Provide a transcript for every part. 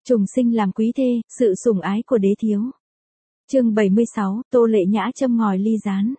Trùng sinh làm quý thê, sự sủng ái của đế thiếu. Chương 76, Tô Lệ Nhã châm ngòi ly gián.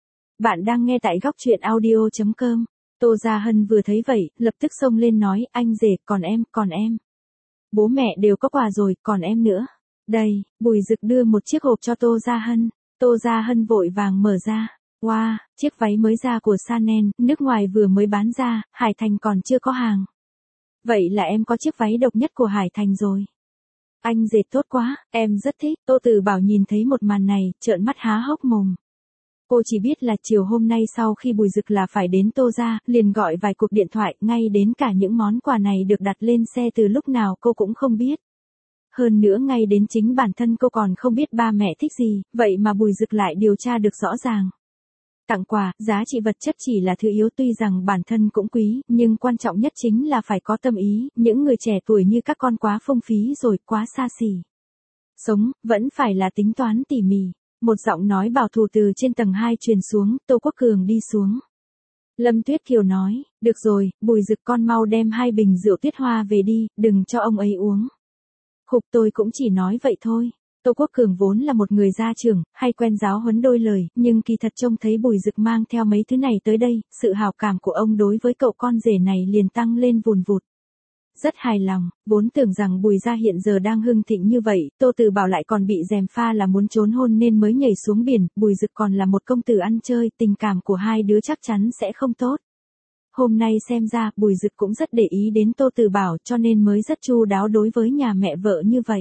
Bạn đang nghe tại góc truyện audio.com. Tô Gia Hân vừa thấy vậy, lập tức xông lên nói, anh rể, còn em. Bố mẹ đều có quà rồi, còn em nữa. Đây, Bùi Dực đưa một chiếc hộp cho Tô Gia Hân. Tô Gia Hân vội vàng mở ra. Wow, chiếc váy mới ra của Chanel, nước ngoài vừa mới bán ra, Hải Thành còn chưa có hàng. Vậy là em có chiếc váy độc nhất của Hải Thành rồi. Anh dệt tốt quá, em rất thích. Tô Tử Bảo nhìn thấy một màn này, trợn mắt há hốc mồm. Cô chỉ biết là chiều hôm nay sau khi Bùi Dực là phải đến Tô gia, liền gọi vài cuộc điện thoại, ngay đến cả những món quà này được đặt lên xe từ lúc nào cô cũng không biết. Hơn nữa ngay đến chính bản thân cô còn không biết ba mẹ thích gì, vậy mà Bùi Dực lại điều tra được rõ ràng. Tặng quà, giá trị vật chất chỉ là thứ yếu, tuy rằng bản thân cũng quý, nhưng quan trọng nhất chính là phải có tâm ý, những người trẻ tuổi như các con quá phung phí rồi, quá xa xỉ. Sống, vẫn phải là tính toán tỉ mỉ. Một giọng nói bảo thủ từ trên tầng 2 truyền xuống, Tô Quốc Cường đi xuống. Lâm Tuyết Kiều nói, được rồi, Bùi Dực con mau đem 2 bình rượu Tuyết Hoa về đi, đừng cho ông ấy uống. Khục, tôi cũng chỉ nói vậy thôi. Tô Quốc Cường vốn là một người gia trưởng, hay quen giáo huấn đôi lời, nhưng kỳ thật trông thấy Bùi Dực mang theo mấy thứ này tới đây, sự hảo cảm của ông đối với cậu con rể này liền tăng lên vùn vụt. Rất hài lòng, vốn tưởng rằng Bùi gia hiện giờ đang hưng thịnh như vậy, Tô Tử Bảo lại còn bị gièm pha là muốn trốn hôn nên mới nhảy xuống biển, Bùi Dực còn là một công tử ăn chơi, tình cảm của hai đứa chắc chắn sẽ không tốt. Hôm nay xem ra, Bùi Dực cũng rất để ý đến Tô Tử Bảo cho nên mới rất chu đáo đối với nhà mẹ vợ như vậy.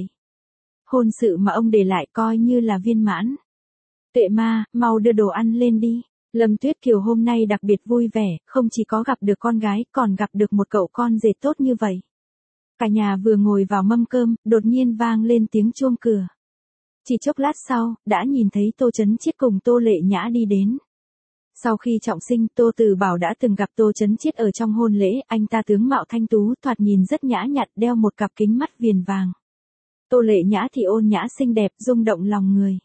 Hôn sự mà ông để lại coi như là viên mãn. Tuệ Ma, mau đưa đồ ăn lên đi. Lâm Tuyết Kiều hôm nay đặc biệt vui vẻ, không chỉ có gặp được con gái, còn gặp được một cậu con rể tốt như vậy. Cả nhà vừa ngồi vào mâm cơm, đột nhiên vang lên tiếng chuông cửa. Chỉ chốc lát sau, đã nhìn thấy Tô Chấn Chiết cùng Tô Lệ Nhã đi đến. Sau khi trọng sinh, Tô Tử Bảo đã từng gặp Tô Chấn Chiết ở trong hôn lễ, anh ta tướng mạo thanh tú, thoạt nhìn rất nhã nhặn, đeo một cặp kính mắt viền vàng. Tô Lệ Nhã thì ôn nhã xinh đẹp, rung động lòng người.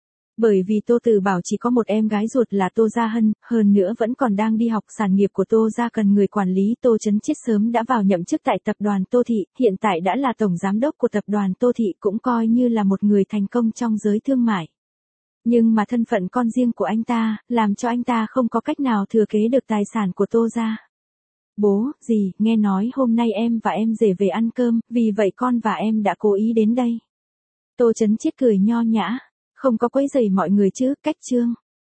Bởi vì Tô Tử Bảo chỉ có một em gái ruột là Tô Gia Hân, hơn nữa vẫn còn đang đi học, sản nghiệp của Tô gia cần người quản lý. Tô Chấn Chiết sớm đã vào nhậm chức tại tập đoàn Tô Thị, hiện tại đã là tổng giám đốc của tập đoàn Tô Thị, cũng coi như là một người thành công trong giới thương mại. Nhưng mà thân phận con riêng của anh ta, làm cho anh ta không có cách nào thừa kế được tài sản của Tô gia. Bố, dì, nghe nói hôm nay em và em rể về ăn cơm, vì vậy con và em đã cố ý đến đây. Tô Chấn Chiết cười nho nhã, không có quấy rầy mọi người chứ, cách chương.